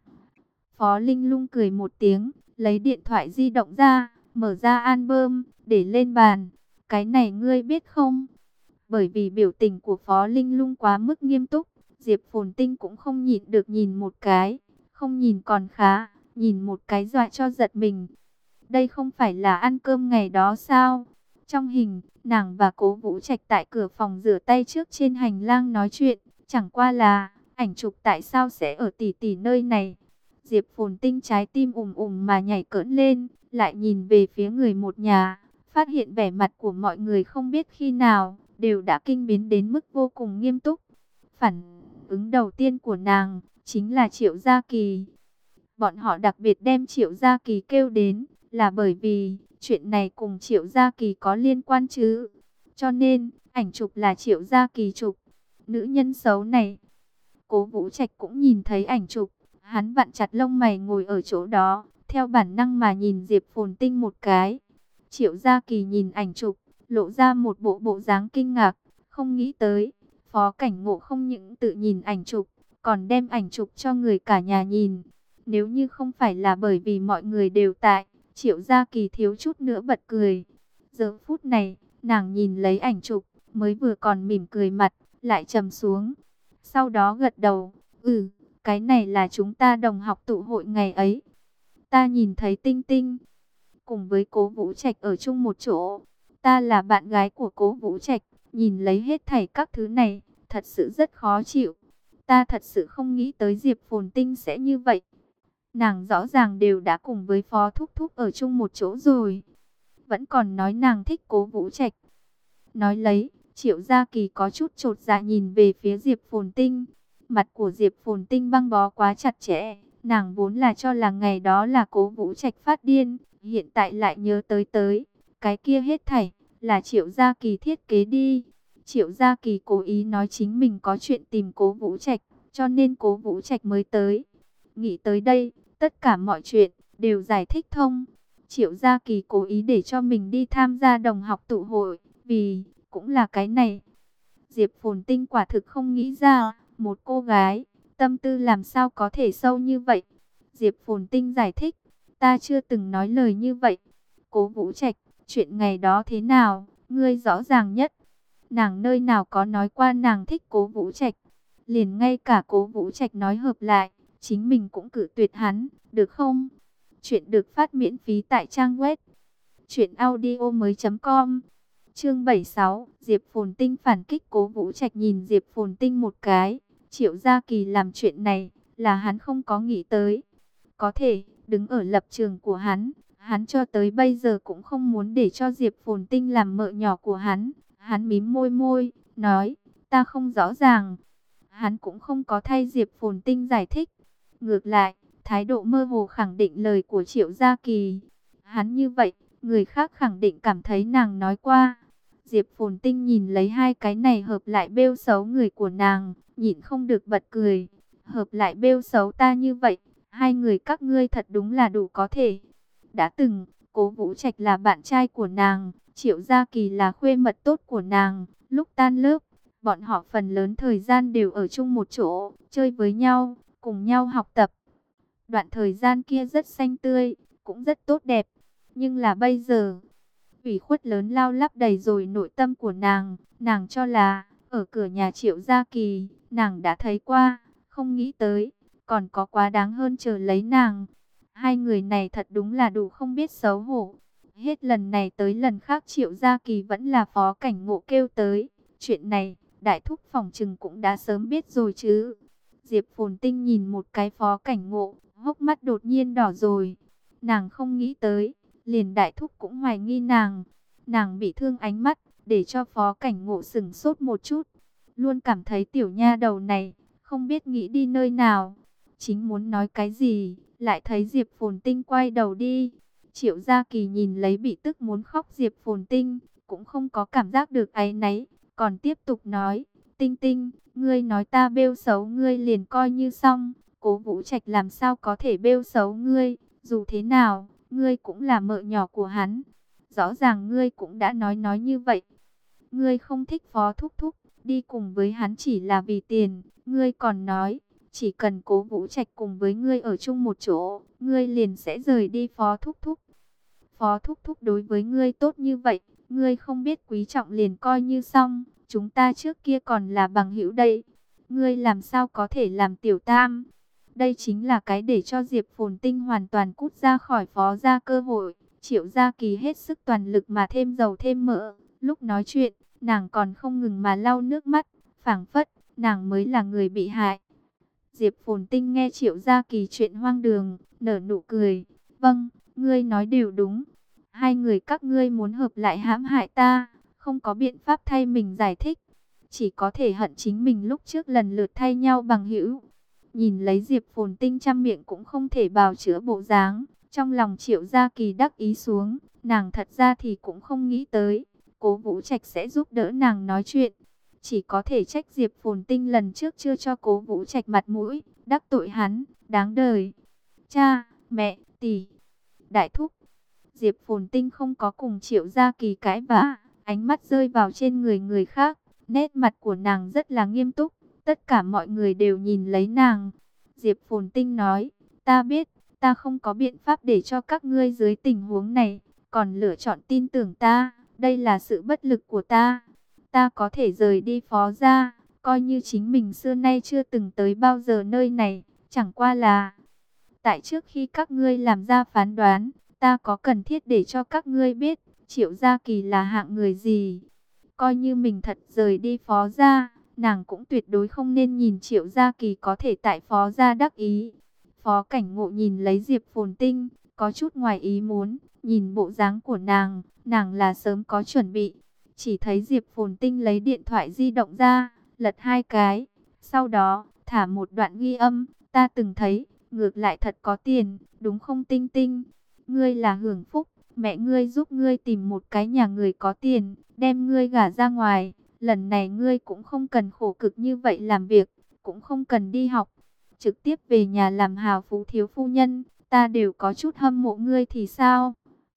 Phó Linh Lung cười một tiếng, lấy điện thoại di động ra, mở ra album, để lên bàn. Cái này ngươi biết không? Bởi vì biểu tình của Phó Linh Lung quá mức nghiêm túc, Diệp Phồn Tinh cũng không nhịn được nhìn một cái. Không nhìn còn khá, nhìn một cái dọa cho giật mình. Đây không phải là ăn cơm ngày đó sao? Trong hình, nàng và Cố Vũ Trạch tại cửa phòng rửa tay trước trên hành lang nói chuyện. Chẳng qua là, ảnh chụp tại sao sẽ ở tỷ tỷ nơi này? Diệp Phồn Tinh trái tim mà nhảy cỡn lên, lại nhìn về phía người một nhà. Phát hiện vẻ mặt của mọi người không biết khi nào, đều đã kinh biến đến mức vô cùng nghiêm túc. Phản ứng đầu tiên của nàng, chính là Triệu Gia Kỳ. Bọn họ đặc biệt đem Triệu Gia Kỳ kêu đến, là bởi vì chuyện này cùng Triệu Gia Kỳ có liên quan chứ. Cho nên, ảnh chụp là Triệu Gia Kỳ chụp. Nữ nhân xấu này. Cố Vũ Trạch cũng nhìn thấy ảnh chụp. Hắn vặn chặt lông mày ngồi ở chỗ đó, theo bản năng mà nhìn Diệp Phồn Tinh một cái. Triệu Gia Kỳ nhìn ảnh chụp, lộ ra một bộ dáng kinh ngạc, không nghĩ tới. Phó Cảnh Ngộ không những tự nhìn ảnh chụp, còn đem ảnh chụp cho người cả nhà nhìn. Nếu như không phải là bởi vì mọi người đều tại, Triệu Gia Kỳ thiếu chút nữa bật cười. Giờ phút này, nàng nhìn lấy ảnh chụp, mới vừa còn mỉm cười mặt, lại trầm xuống. Sau đó gật đầu, cái này là chúng ta đồng học tụ hội ngày ấy. Ta nhìn thấy Tinh Tinh, cùng với Cố Vũ Trạch ở chung một chỗ. Ta là bạn gái của Cố Vũ Trạch, nhìn lấy hết thảy các thứ này, thật sự rất khó chịu. Ta thật sự không nghĩ tới Diệp Phồn Tinh sẽ như vậy. Nàng rõ ràng đều đã cùng với Phó Thúc Thúc ở chung một chỗ rồi. Vẫn còn nói nàng thích Cố Vũ Trạch. Nói lấy, Triệu Gia Kỳ có chút chột dạ nhìn về phía Diệp Phồn Tinh. Mặt của Diệp Phồn Tinh băng bó quá chặt chẽ. Nàng vốn là cho là ngày đó là Cố Vũ Trạch phát điên. Hiện tại lại nhớ tới. Cái kia hết thảy, là Triệu Gia Kỳ thiết kế đi. Triệu Gia Kỳ cố ý nói chính mình có chuyện tìm Cố Vũ Trạch, cho nên Cố Vũ Trạch mới tới. Nghĩ tới đây, tất cả mọi chuyện đều giải thích thông. Triệu Gia Kỳ cố ý để cho mình đi tham gia đồng học tụ hội, vì cũng là cái này. Diệp Phồn Tinh quả thực không nghĩ ra, một cô gái, tâm tư làm sao có thể sâu như vậy. Diệp Phồn Tinh giải thích, ta chưa từng nói lời như vậy. Cố Vũ Trạch, chuyện ngày đó thế nào, ngươi rõ ràng nhất. Nàng nơi nào có nói qua nàng thích Cố Vũ Trạch. Liền ngay cả Cố Vũ Trạch nói hợp lại, chính mình cũng cự tuyệt hắn, được không? Chuyện được phát miễn phí tại trang web truyệnaudiomoi.com. Chương 76, Diệp Phồn Tinh phản kích. Cố Vũ Trạch nhìn Diệp Phồn Tinh một cái. Triệu Gia Kỳ làm chuyện này là hắn không có nghĩ tới. Có thể, đứng ở lập trường của hắn, hắn cho tới bây giờ cũng không muốn để cho Diệp Phồn Tinh làm mợ nhỏ của hắn. Hắn mím môi, nói, ta không rõ ràng. Hắn cũng không có thay Diệp Phồn Tinh giải thích. Ngược lại, thái độ mơ hồ khẳng định lời của Triệu Gia Kỳ. Hắn như vậy, người khác khẳng định cảm thấy nàng nói qua. Diệp Phồn Tinh nhìn lấy hai cái này hợp lại bêu xấu người của nàng, nhịn không được bật cười. Hợp lại bêu xấu ta như vậy, hai người các ngươi thật đúng là đủ có thể. Đã từng, Cố Vũ Trạch là bạn trai của nàng, Triệu Gia Kỳ là khuê mật tốt của nàng. Lúc tan lớp, bọn họ phần lớn thời gian đều ở chung một chỗ, chơi với nhau, cùng nhau học tập. Đoạn thời gian kia rất xanh tươi, cũng rất tốt đẹp. Nhưng là bây giờ, ủy khuất lớn lao lắp đầy rồi nội tâm của nàng. Nàng cho là, ở cửa nhà Triệu Gia Kỳ, nàng đã thấy qua, không nghĩ tới, còn có quá đáng hơn chờ lấy nàng. Hai người này thật đúng là đủ không biết xấu hổ. Hết lần này tới lần khác Triệu Gia Kỳ vẫn là Phó Cảnh Ngộ kêu tới. Chuyện này, Đại Thúc phỏng chừng cũng đã sớm biết rồi chứ. Diệp Phồn Tinh nhìn một cái Phó Cảnh Ngộ, hốc mắt đột nhiên đỏ rồi. Nàng không nghĩ tới, liền Đại Thúc cũng hoài nghi nàng. Nàng bị thương ánh mắt, để cho Phó Cảnh Ngộ sửng sốt một chút. Luôn cảm thấy tiểu nha đầu này, không biết nghĩ đi nơi nào. Chính muốn nói cái gì, lại thấy Diệp Phồn Tinh quay đầu đi. Triệu Gia Kỳ nhìn lấy bị tức muốn khóc Diệp Phồn Tinh, cũng không có cảm giác được áy náy, còn tiếp tục nói, Tinh Tinh, ngươi nói ta bêu xấu ngươi liền coi như xong, Cố Vũ Trạch làm sao có thể bêu xấu ngươi, dù thế nào, ngươi cũng là mợ nhỏ của hắn, rõ ràng ngươi cũng đã nói như vậy. Ngươi không thích Phó Thúc Thúc, đi cùng với hắn chỉ là vì tiền, ngươi còn nói, chỉ cần Cố Vũ Trạch cùng với ngươi ở chung một chỗ, ngươi liền sẽ rời đi Phó Thúc Thúc. Phó Thúc Thúc đối với ngươi tốt như vậy, ngươi không biết quý trọng liền coi như xong, chúng ta trước kia còn là bằng hữu đây. Ngươi làm sao có thể làm tiểu tam? Đây chính là cái để cho Diệp Phồn Tinh hoàn toàn cút ra khỏi Phó gia cơ hội. Triệu Gia Kỳ hết sức toàn lực mà thêm dầu thêm mỡ. Lúc nói chuyện, nàng còn không ngừng mà lau nước mắt, phảng phất, nàng mới là người bị hại. Diệp Phồn Tinh nghe Triệu Gia Kỳ chuyện hoang đường, nở nụ cười. Vâng, ngươi nói đều đúng. Hai người các ngươi muốn hợp lại hãm hại ta, không có biện pháp thay mình giải thích. Chỉ có thể hận chính mình lúc trước lần lượt thay nhau bằng hữu. Nhìn lấy Diệp Phồn Tinh trăm miệng cũng không thể bào chữa bộ dáng. Trong lòng Triệu Gia Kỳ đắc ý xuống, nàng thật ra thì cũng không nghĩ tới. Cố Vũ Trạch sẽ giúp đỡ nàng nói chuyện. Chỉ có thể trách Diệp Phồn Tinh lần trước chưa cho Cố Vũ Trạch mặt mũi, đắc tội hắn, đáng đời. Cha, mẹ, tỷ, Đại Thúc. Diệp Phồn Tinh không có cùng Triệu Gia Kỳ cãi vã, ánh mắt rơi vào trên người người khác, nét mặt của nàng rất là nghiêm túc, tất cả mọi người đều nhìn lấy nàng. Diệp Phồn Tinh nói, ta biết, ta không có biện pháp để cho các ngươi dưới tình huống này, còn lựa chọn tin tưởng ta, đây là sự bất lực của ta. Ta có thể rời đi Phó gia, coi như chính mình xưa nay chưa từng tới bao giờ nơi này, chẳng qua là tại trước khi các ngươi làm ra phán đoán, ta có cần thiết để cho các ngươi biết, Triệu Gia Kỳ là hạng người gì. Coi như mình thật rời đi Phó gia, nàng cũng tuyệt đối không nên nhìn Triệu Gia Kỳ có thể tại Phó gia đắc ý. Phó Cảnh Ngộ nhìn lấy Diệp Phồn Tinh, có chút ngoài ý muốn, nhìn bộ dáng của nàng là sớm có chuẩn bị. Chỉ thấy Diệp Phồn Tinh lấy điện thoại di động ra, lật hai cái, sau đó thả một đoạn ghi âm, ta từng thấy, ngược lại thật có tiền, đúng không Tinh Tinh? Ngươi là hưởng phúc, mẹ ngươi giúp ngươi tìm một cái nhà người có tiền, đem ngươi gả ra ngoài. Lần này ngươi cũng không cần khổ cực như vậy làm việc, cũng không cần đi học. Trực tiếp về nhà làm hào phú thiếu phu nhân, ta đều có chút hâm mộ ngươi thì sao?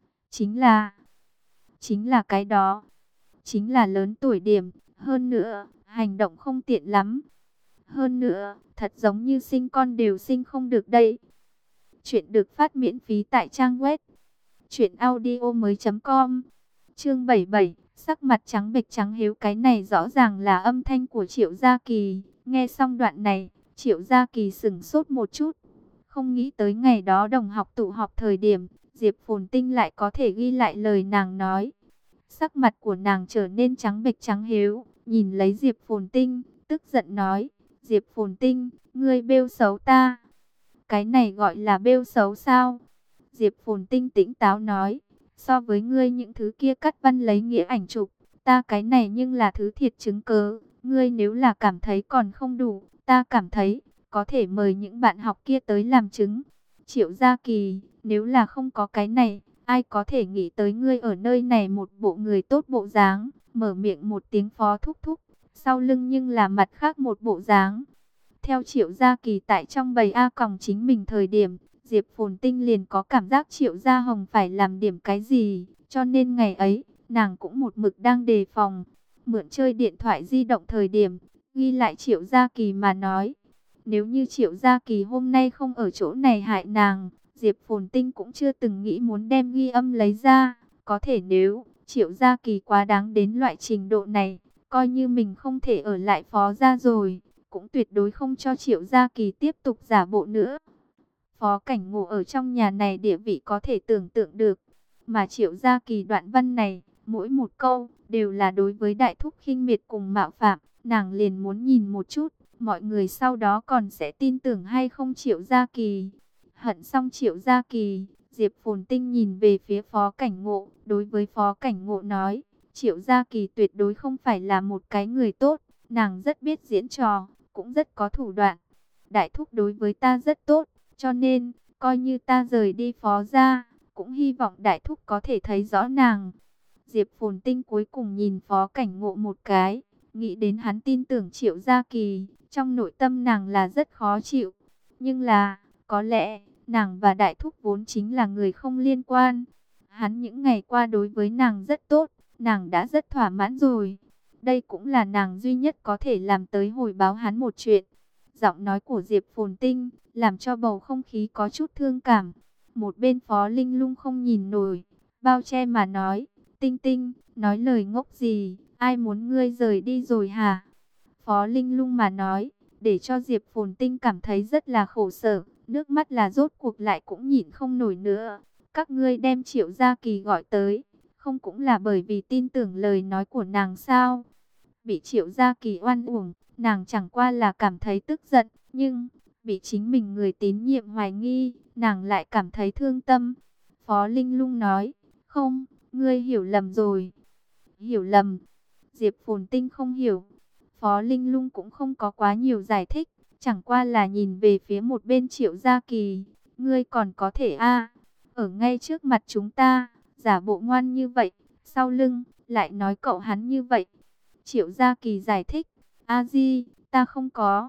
Chính là cái đó. Chính là lớn tuổi điểm, hơn nữa, hành động không tiện lắm. Hơn nữa, thật giống như sinh con đều sinh không được đây. Chuyện được phát miễn phí tại trang web truyệnaudiomoi.com. Chương 77, sắc mặt trắng bệch trắng hiếu, cái này rõ ràng là âm thanh của Triệu Gia Kỳ. Nghe xong đoạn này, Triệu Gia Kỳ sững sốt một chút, không nghĩ tới ngày đó đồng học tụ họp thời điểm, Diệp Phồn Tinh lại có thể ghi lại lời nàng nói. Sắc mặt của nàng trở nên trắng bệch trắng hiếu, nhìn lấy Diệp Phồn Tinh, tức giận nói, Diệp Phồn Tinh, ngươi bêu xấu ta. Cái này gọi là bêu xấu sao? Diệp Phồn Tinh tỉnh táo nói, so với ngươi những thứ kia cắt văn lấy nghĩa ảnh chụp, ta cái này nhưng là thứ thiệt chứng cớ. Ngươi nếu là cảm thấy còn không đủ, ta cảm thấy có thể mời những bạn học kia tới làm chứng. Triệu Gia Kỳ, nếu là không có cái này, ai có thể nghĩ tới ngươi ở nơi này một bộ người tốt bộ dáng, mở miệng một tiếng Phó Thúc Thúc, sau lưng nhưng là mặt khác một bộ dáng. Theo Triệu Gia Kỳ tại trong bầy A còng chính mình thời điểm, Diệp Phồn Tinh liền có cảm giác Triệu Gia Hồng phải làm điểm cái gì, cho nên ngày ấy, nàng cũng một mực đang đề phòng. Mượn chơi điện thoại di động thời điểm, ghi lại Triệu Gia Kỳ mà nói. Nếu như Triệu Gia Kỳ hôm nay không ở chỗ này hại nàng, Diệp Phồn Tinh cũng chưa từng nghĩ muốn đem ghi âm lấy ra. Có thể nếu Triệu Gia Kỳ quá đáng đến loại trình độ này, coi như mình không thể ở lại Phó gia rồi, cũng tuyệt đối không cho Triệu Gia Kỳ tiếp tục giả bộ nữa. Phó Cảnh Ngộ ở trong nhà này địa vị có thể tưởng tượng được, mà Triệu Gia Kỳ đoạn văn này, mỗi một câu đều là đối với đại thúc khinh miệt cùng mạo phạm, nàng liền muốn nhìn một chút, mọi người sau đó còn sẽ tin tưởng hay không Triệu Gia Kỳ. Hận xong Triệu Gia Kỳ, Diệp Phồn Tinh nhìn về phía Phó Cảnh Ngộ, đối với Phó Cảnh Ngộ nói, Triệu Gia Kỳ tuyệt đối không phải là một cái người tốt, nàng rất biết diễn trò, cũng rất có thủ đoạn. Đại thúc đối với ta rất tốt, cho nên, coi như ta rời đi Phó gia, cũng hy vọng đại thúc có thể thấy rõ nàng. Diệp Phồn Tinh cuối cùng nhìn Phó Cảnh Ngộ một cái, nghĩ đến hắn tin tưởng Triệu Gia Kỳ, trong nội tâm nàng là rất khó chịu. Nhưng là, có lẽ, nàng và đại thúc vốn chính là người không liên quan. Hắn những ngày qua đối với nàng rất tốt, nàng đã rất thỏa mãn rồi. Đây cũng là nàng duy nhất có thể làm tới hồi báo hắn một chuyện. Giọng nói của Diệp Phồn Tinh làm cho bầu không khí có chút thương cảm. Một bên Phó Linh Lung không nhìn nổi, bao che mà nói, Tinh Tinh, nói lời ngốc gì, ai muốn ngươi rời đi rồi hả? Phó Linh Lung mà nói, để cho Diệp Phồn Tinh cảm thấy rất là khổ sở, nước mắt là rốt cuộc lại cũng nhịn không nổi nữa. Các ngươi đem Triệu Gia Kỳ gọi tới, không cũng là bởi vì tin tưởng lời nói của nàng sao? Bị Triệu Gia Kỳ oan uổng, nàng chẳng qua là cảm thấy tức giận, nhưng bị chính mình người tín nhiệm hoài nghi, nàng lại cảm thấy thương tâm. Phó Linh Lung nói, không, ngươi hiểu lầm rồi. Hiểu lầm. Diệp Phồn Tinh không hiểu. Phó Linh Lung cũng không có quá nhiều giải thích, chẳng qua là nhìn về phía một bên Triệu Gia Kỳ. Ngươi còn có thể ở ngay trước mặt chúng ta, giả bộ ngoan như vậy, sau lưng, lại nói cậu hắn như vậy. Triệu Gia Kỳ giải thích, A Di, ta không có.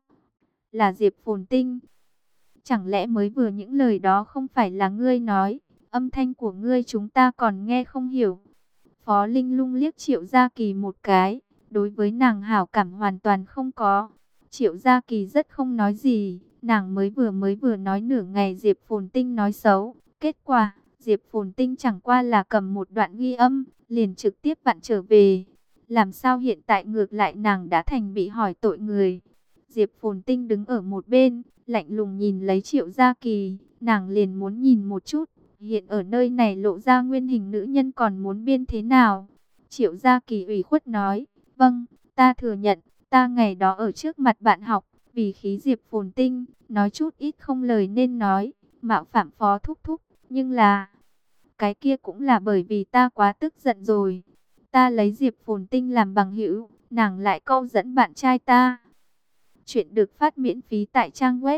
Là Diệp Phồn Tinh. Chẳng lẽ mới vừa những lời đó không phải là ngươi nói, âm thanh của ngươi chúng ta còn nghe không hiểu. Phó Linh Lung liếc Triệu Gia Kỳ một cái, đối với nàng hảo cảm hoàn toàn không có. Triệu Gia Kỳ rất không nói gì, nàng mới vừa nói nửa ngày Diệp Phồn Tinh nói xấu. Kết quả, Diệp Phồn Tinh chẳng qua là cầm một đoạn ghi âm, liền trực tiếp vặn trở về. Làm sao hiện tại ngược lại nàng đã thành bị hỏi tội người. Diệp Phồn Tinh đứng ở một bên, lạnh lùng nhìn lấy Triệu Gia Kỳ, nàng liền muốn nhìn một chút, hiện ở nơi này lộ ra nguyên hình nữ nhân còn muốn biên thế nào. Triệu Gia Kỳ ủy khuất nói, vâng, ta thừa nhận, ta ngày đó ở trước mặt bạn học, vì khí Diệp Phồn Tinh, nói chút ít không lời nên nói, mạo phạm Phó thúc thúc, nhưng là, cái kia cũng là bởi vì ta quá tức giận rồi. Ta lấy Diệp Phồn Tinh làm bằng hữu, nàng lại câu dẫn bạn trai ta. Chuyện được phát miễn phí tại trang web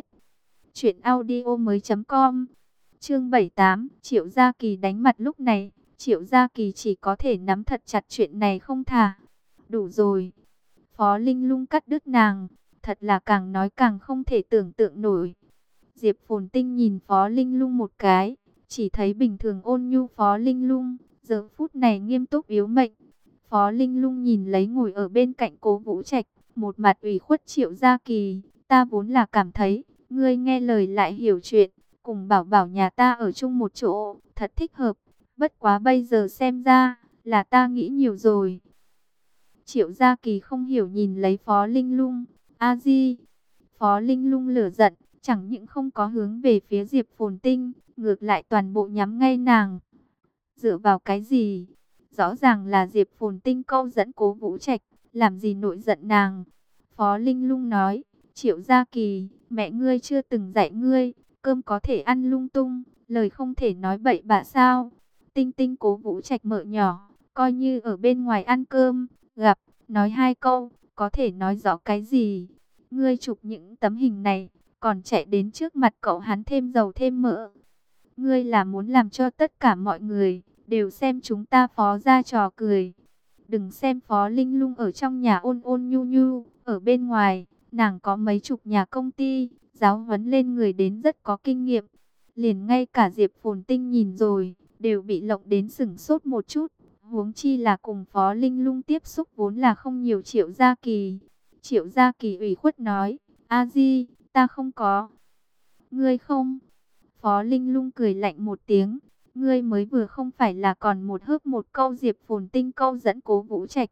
truyệnaudiomoi.com. Chương 78, Triệu Gia Kỳ đánh mặt. Lúc này, Triệu Gia Kỳ chỉ có thể nắm thật chặt chuyện này không thả. Đủ rồi. Phó Linh Lung cắt đứt nàng, thật là càng nói càng không thể tưởng tượng nổi. Diệp Phồn Tinh nhìn Phó Linh Lung một cái, chỉ thấy bình thường ôn nhu Phó Linh Lung, giờ phút này nghiêm túc yếu mệnh. Phó Linh Lung nhìn lấy ngồi ở bên cạnh Cố Vũ Trạch, một mặt ủy khuất Triệu Gia Kỳ, ta vốn là cảm thấy, ngươi nghe lời lại hiểu chuyện, cùng bảo bảo nhà ta ở chung một chỗ, thật thích hợp, bất quá bây giờ xem ra, là ta nghĩ nhiều rồi. Triệu Gia Kỳ không hiểu nhìn lấy Phó Linh Lung, a di. Phó Linh Lung lửa giận, chẳng những không có hướng về phía Diệp Phồn Tinh, ngược lại toàn bộ nhắm ngay nàng. Dựa vào cái gì? Rõ ràng là Diệp Phồn Tinh câu dẫn Cố Vũ Trạch, làm gì nổi giận nàng. Phó Linh Lung nói, Triệu Gia Kỳ, mẹ ngươi chưa từng dạy ngươi, cơm có thể ăn lung tung, lời không thể nói bậy bạ sao. Tinh Tinh Cố Vũ Trạch mở nhỏ, coi như ở bên ngoài ăn cơm, gặp, nói hai câu, có thể nói rõ cái gì. Ngươi chụp những tấm hình này, còn chạy đến trước mặt cậu hắn thêm dầu thêm mỡ. Ngươi là muốn làm cho tất cả mọi người đều xem chúng ta Phó gia trò cười. Đừng xem Phó Linh Lung ở trong nhà ôn ôn nhu nhu, ở bên ngoài, nàng có mấy chục nhà công ty, giáo huấn lên người đến rất có kinh nghiệm. Liền ngay cả Diệp Phồn Tinh nhìn rồi, đều bị lộng đến sửng sốt một chút. Huống chi là cùng Phó Linh Lung tiếp xúc vốn là không nhiều. Triệu Gia Kỳ. Triệu Gia Kỳ ủy khuất nói, A Di, Ta không có. Ngươi không? Phó Linh Lung cười lạnh một tiếng. Ngươi mới vừa không phải là còn một hớp một câu Diệp Phồn Tinh câu dẫn Cố Vũ Trạch.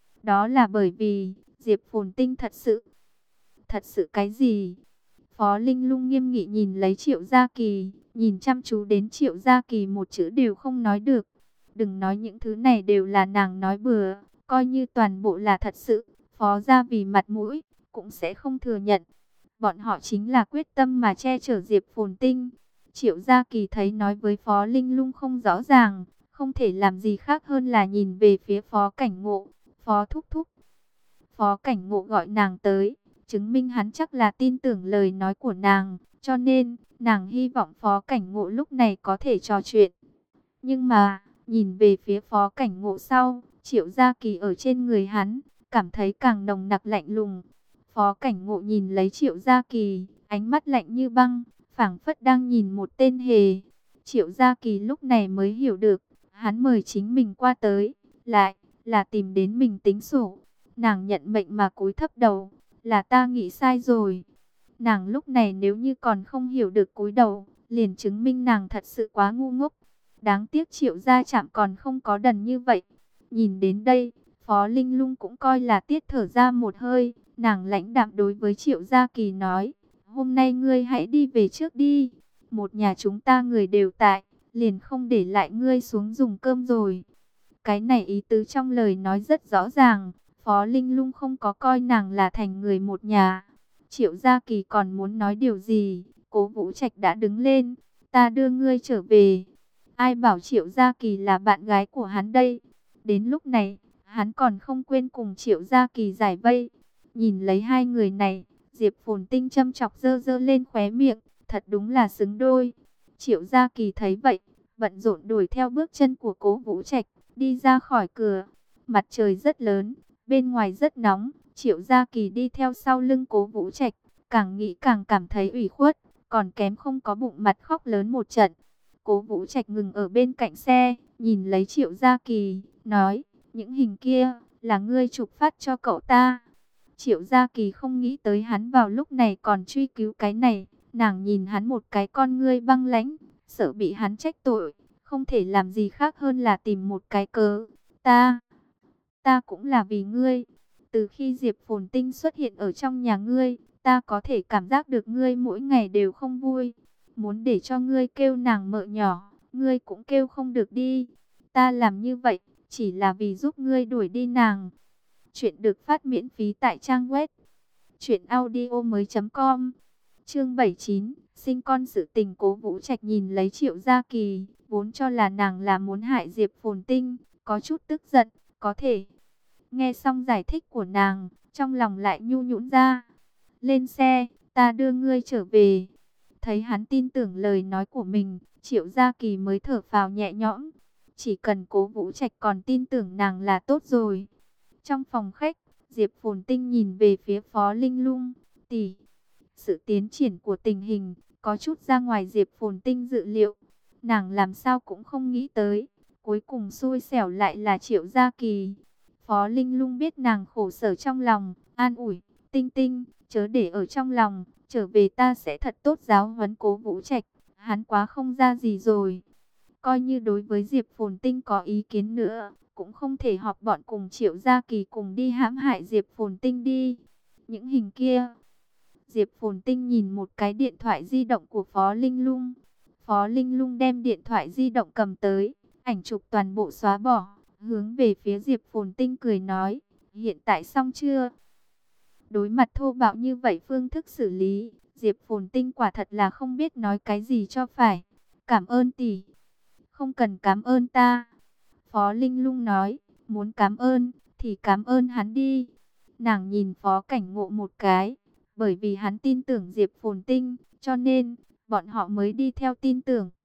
Đó là bởi vì Diệp Phồn Tinh thật sự. Thật sự cái gì? Phó Linh Lung nghiêm nghị nhìn lấy Triệu Gia Kỳ, nhìn chăm chú đến Triệu Gia Kỳ một chữ đều không nói được. Đừng nói những thứ này đều là nàng nói bừa, coi như toàn bộ là thật sự, Phó gia vì mặt mũi cũng sẽ không thừa nhận. Bọn họ chính là quyết tâm mà che chở Diệp Phồn Tinh. Triệu Gia Kỳ thấy nói với Phó Linh Lung không rõ ràng, không thể làm gì khác hơn là nhìn về phía Phó Cảnh Ngộ. Phó thúc thúc. Phó Cảnh Ngộ gọi nàng tới, chứng minh hắn chắc là tin tưởng lời nói của nàng, cho nên nàng hy vọng Phó Cảnh Ngộ lúc này có thể trò chuyện. Nhưng mà, nhìn về phía Phó Cảnh Ngộ sau, Triệu Gia Kỳ ở trên người hắn, cảm thấy càng nồng nặc lạnh lùng. Phó Cảnh Ngộ nhìn lấy Triệu Gia Kỳ, ánh mắt lạnh như băng, phảng phất đang nhìn một tên hề. Triệu Gia Kỳ lúc này mới hiểu được, hắn mời chính mình qua tới, lại là tìm đến mình tính sổ. Nàng nhận mệnh mà cúi thấp đầu, là ta nghĩ sai rồi. Nàng lúc này nếu như còn không hiểu được cúi đầu, liền chứng minh nàng thật sự quá ngu ngốc. Đáng tiếc Triệu Gia Trạm còn không có đần như vậy. Nhìn đến đây, Phó Linh Lung cũng coi là tiết thở ra một hơi. Nàng lãnh đạm đối với Triệu Gia Kỳ nói, hôm nay ngươi hãy đi về trước đi. Một nhà chúng ta người đều tại, liền không để lại ngươi xuống dùng cơm rồi. Cái này ý tứ trong lời nói rất rõ ràng. Phó Linh Lung không có coi nàng là thành người một nhà. Triệu Gia Kỳ còn muốn nói điều gì, Cố Vũ Trạch đã đứng lên, ta đưa ngươi trở về. Ai bảo Triệu Gia Kỳ là bạn gái của hắn đây? Đến lúc này, hắn còn không quên cùng Triệu Gia Kỳ giải vây. Nhìn lấy hai người này, Diệp Phồn Tinh châm chọc dơ dơ lên khóe miệng, thật đúng là xứng đôi. Triệu Gia Kỳ thấy vậy, bận rộn đuổi theo bước chân của Cố Vũ Trạch, đi ra khỏi cửa. Mặt trời rất lớn, bên ngoài rất nóng, Triệu Gia Kỳ đi theo sau lưng Cố Vũ Trạch, càng nghĩ càng cảm thấy ủy khuất, còn kém không có bụng mặt khóc lớn một trận. Cố Vũ Trạch ngừng ở bên cạnh xe, nhìn lấy Triệu Gia Kỳ, nói, những hình kia là ngươi chụp phát cho cậu ta. Triệu Gia Kỳ không nghĩ tới hắn vào lúc này còn truy cứu cái này, nàng nhìn hắn một cái con ngươi băng lãnh, sợ bị hắn trách tội, không thể làm gì khác hơn là tìm một cái cớ. Ta cũng là vì ngươi. Từ khi Diệp Phồn Tinh xuất hiện ở trong nhà ngươi, ta có thể cảm giác được ngươi mỗi ngày đều không vui. Muốn để cho ngươi kêu nàng mợ nhỏ, ngươi cũng kêu không được đi. Ta làm như vậy, chỉ là vì giúp ngươi đuổi đi nàng. Chuyện được phát miễn phí tại trang web truyệnaudiomoi.com. Chương 79, sinh con sự tình. Cố Vũ Trạch nhìn lấy Triệu Gia Kỳ, vốn cho là nàng là muốn hại Diệp Phồn Tinh, có chút tức giận, có thể. Nghe xong giải thích của nàng, trong lòng lại nhu nhũn ra. Lên xe, ta đưa ngươi trở về. Thấy hắn tin tưởng lời nói của mình, Triệu Gia Kỳ mới thở phào nhẹ nhõm. Chỉ cần Cố Vũ Trạch còn tin tưởng nàng là tốt rồi. Trong phòng khách, Diệp Phồn Tinh nhìn về phía Phó Linh Lung. Tỷ, sự tiến triển của tình hình có chút ra ngoài Diệp Phồn Tinh dự liệu. Nàng làm sao cũng không nghĩ tới, cuối cùng xui xẻo lại là Triệu Gia Kỳ. Phó Linh Lung biết nàng khổ sở trong lòng, an ủi, Tinh Tinh, chớ để ở trong lòng, trở về ta sẽ thật tốt giáo huấn Cố Vũ Trạch, hắn quá không ra gì rồi. Coi như đối với Diệp Phồn Tinh có ý kiến nữa, cũng không thể họp bọn cùng Triệu Gia Kỳ cùng đi hãm hại Diệp Phồn Tinh đi. Những hình kia, Diệp Phồn Tinh nhìn một cái điện thoại di động của Phó Linh Lung. Phó Linh Lung đem điện thoại di động cầm tới, ảnh chụp toàn bộ xóa bỏ, hướng về phía Diệp Phồn Tinh cười nói, hiện tại xong chưa? Đối mặt thô bạo như vậy phương thức xử lý, Diệp Phồn Tinh quả thật là không biết nói cái gì cho phải. Cảm ơn tỷ. Không cần cảm ơn ta. Phó Linh Lung nói, muốn cảm ơn thì cảm ơn hắn đi. Nàng nhìn Phó Cảnh Ngộ một cái, bởi vì hắn tin tưởng Diệp Phồn Tinh, cho nên bọn họ mới đi theo tin tưởng.